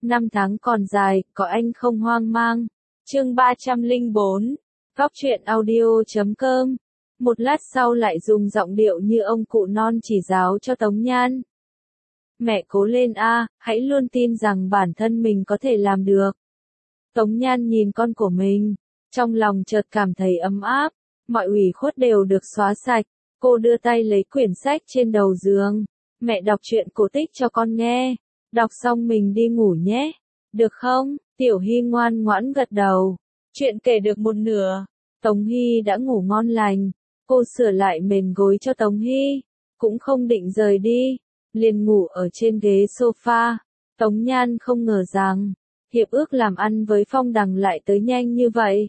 Năm tháng còn dài, có anh không hoang mang. Chương 304. Góc truyện audio.com. Một lát sau lại dùng giọng điệu như ông cụ non chỉ giáo cho Tống Nhan. Mẹ cố lên a, hãy luôn tin rằng bản thân mình có thể làm được. Tống Nhan nhìn con của mình, trong lòng chợt cảm thấy ấm áp, mọi ủy khuất đều được xóa sạch. Cô đưa tay lấy quyển sách trên đầu giường. Mẹ đọc truyện cổ tích cho con nghe. Đọc xong mình đi ngủ nhé. Được không? Tiểu Hy ngoan ngoãn gật đầu. Chuyện kể được một nửa. Tống Hy đã ngủ ngon lành. Cô sửa lại mền gối cho Tống Hy. Cũng không định rời đi. Liền ngủ ở trên ghế sofa. Tống Nhan không ngờ rằng, hiệp ước làm ăn với Phong Đằng lại tới nhanh như vậy.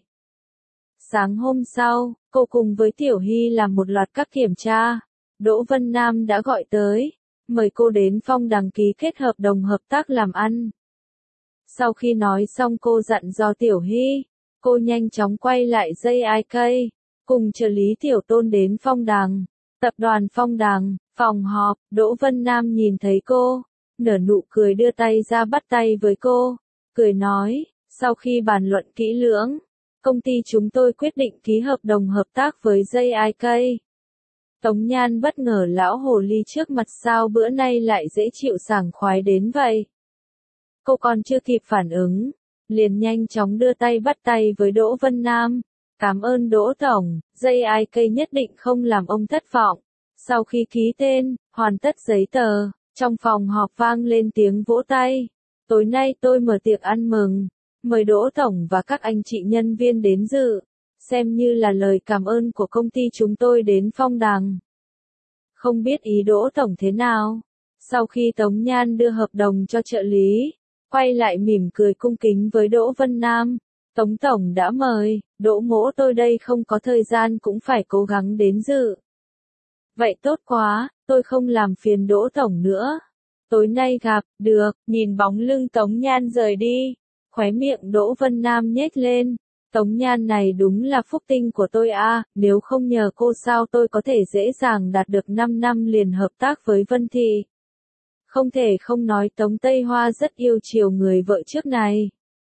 Sáng hôm sau, cô cùng với Tiểu Hy làm một loạt các kiểm tra. Đỗ Vân Nam đã gọi tới, mời cô đến Phong Đằng ký kết hợp đồng hợp tác làm ăn. Sau khi nói xong cô dặn dò Tiểu Hy, cô nhanh chóng quay lại JIK, cùng trợ lý Tiểu Tôn đến Phong Đằng. Tập đoàn Phong Đằng, phòng họp, Đỗ Vân Nam nhìn thấy cô, nở nụ cười đưa tay ra bắt tay với cô, cười nói, sau khi bàn luận kỹ lưỡng, công ty chúng tôi quyết định ký hợp đồng hợp tác với JIK. Tống Nhan bất ngờ lão hồ ly trước mặt sao bữa nay lại dễ chịu sảng khoái đến vậy. Cô còn chưa kịp phản ứng, liền nhanh chóng đưa tay bắt tay với Đỗ Vân Nam. Cảm ơn Đỗ Tổng, JIK nhất định không làm ông thất vọng. Sau khi ký tên, hoàn tất giấy tờ, trong phòng họp vang lên tiếng vỗ tay. Tối nay tôi mở tiệc ăn mừng, mời Đỗ Tổng và các anh chị nhân viên đến dự, xem như là lời cảm ơn của công ty chúng tôi đến Phong Đằng. Không biết ý Đỗ Tổng thế nào? Sau khi Tống Nhan đưa hợp đồng cho trợ lý, quay lại mỉm cười cung kính với Đỗ Vân Nam. Tống Tổng đã mời, Đỗ Mỗ tôi đây không có thời gian cũng phải cố gắng đến dự. Vậy tốt quá, tôi không làm phiền Đỗ Tổng nữa. Tối nay gặp, được, nhìn bóng lưng Tống Nhan rời đi. Khóe miệng Đỗ Vân Nam nhếch lên. Tống Nhan này đúng là phúc tinh của tôi a, nếu không nhờ cô sao tôi có thể dễ dàng đạt được 5 năm liền hợp tác với Vân Thị. Không thể không nói Tống Tây Hoa rất yêu chiều người vợ trước này.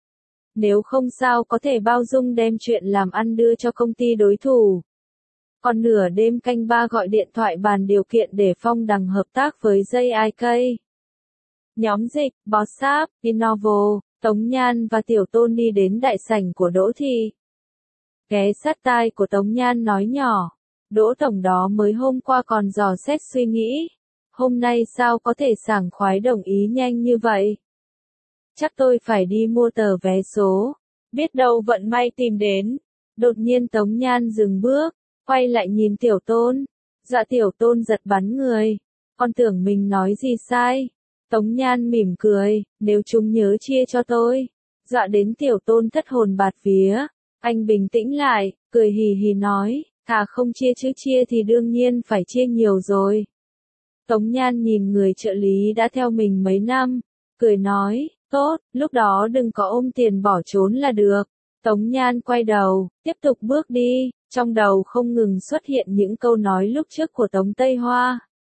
Nếu không sao có thể bao dung đem chuyện làm ăn đưa cho công ty đối thủ. Còn nửa đêm canh ba gọi điện thoại bàn điều kiện để Phong Đằng hợp tác với JIK. Nhóm dịch, Bossap, Innovo, Tống Nhan và Tiểu Tôn đi đến đại sảnh của Đỗ Thị. Ghé sát tai của Tống Nhan nói nhỏ, Đỗ Tổng đó mới hôm qua còn dò xét suy nghĩ. Hôm nay sao có thể sảng khoái đồng ý nhanh như vậy? Chắc tôi phải đi mua tờ vé số, biết đâu vận may tìm đến. Đột nhiên Tống Nhan dừng bước, quay lại nhìn Tiểu Tôn. Dạ Tiểu Tôn giật bắn người, con tưởng mình nói gì sai. Tống Nhan mỉm cười, nếu chúng nhớ chia cho tôi. Dọa đến Tiểu Tôn thất hồn bạt vía. Anh bình tĩnh lại, cười hì hì nói, thà không chia chứ chia thì đương nhiên phải chia nhiều rồi. Tống Nhan nhìn người trợ lý đã theo mình mấy năm, cười nói, tốt, lúc đó đừng có ôm tiền bỏ trốn là được. Tống Nhan quay đầu, tiếp tục bước đi, trong đầu không ngừng xuất hiện những câu nói lúc trước của Tống Tây Hoa.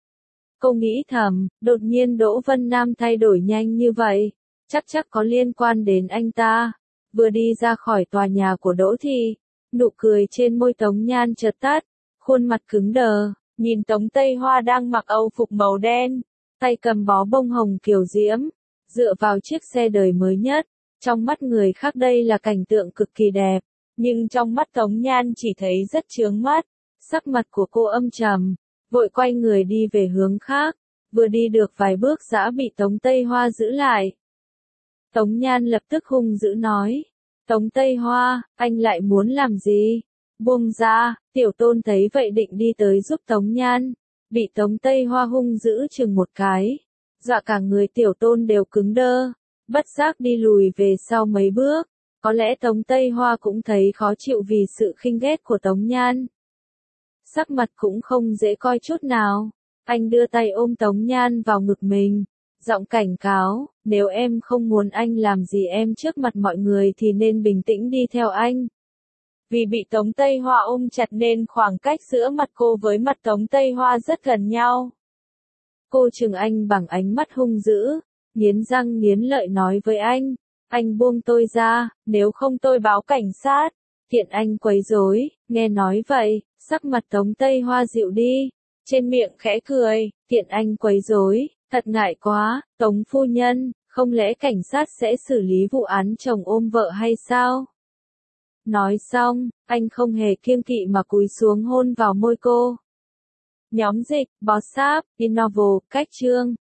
Cô nghĩ thầm, đột nhiên Đỗ Vân Nam thay đổi nhanh như vậy, chắc có liên quan đến anh ta. Vừa đi ra khỏi tòa nhà của Đỗ Thị, nụ cười trên môi Tống Nhan chợt tắt, khuôn mặt cứng đờ, nhìn Tống Tây Hoa đang mặc âu phục màu đen, tay cầm bó bông hồng kiều diễm, dựa vào chiếc xe đời mới nhất. Trong mắt người khác đây là cảnh tượng cực kỳ đẹp, nhưng trong mắt Tống Nhan chỉ thấy rất chướng mắt. Sắc mặt của cô âm trầm, vội quay người đi về hướng khác, vừa đi được vài bước đã bị Tống Tây Hoa giữ lại. Tống Nhan lập tức hung dữ nói, Tống Tây Hoa, anh lại muốn làm gì? Buông ra. Tiểu Tôn thấy vậy định đi tới giúp Tống Nhan, bị Tống Tây Hoa hung dữ chừng một cái, dọa cả người Tiểu Tôn đều cứng đơ, bất giác đi lùi về sau mấy bước. Có lẽ Tống Tây Hoa cũng thấy khó chịu vì sự khinh ghét của Tống Nhan. Sắc mặt cũng không dễ coi chút nào, anh đưa tay ôm Tống Nhan vào ngực mình, giọng cảnh cáo, nếu em không muốn anh làm gì em trước mặt mọi người thì nên bình tĩnh đi theo anh. Vì bị Tống Tây Hoa ôm chặt nên khoảng cách giữa mặt cô với mặt Tống Tây Hoa rất gần nhau. Cô chừng anh bằng ánh mắt hung dữ, nghiến răng nghiến lợi nói với anh buông tôi ra, nếu không tôi báo cảnh sát. Tiện Anh quấy rối, nghe nói vậy, sắc mặt Tống Tây Hoa dịu đi, trên miệng khẽ cười, Tiện Anh quấy rối, thật ngại quá, Tống phu nhân, không lẽ cảnh sát sẽ xử lý vụ án chồng ôm vợ hay sao? Nói xong, anh không hề kiêng kỵ mà cúi xuống hôn vào môi cô. Nhóm dịch, bó sáp, Innovo, cách chương.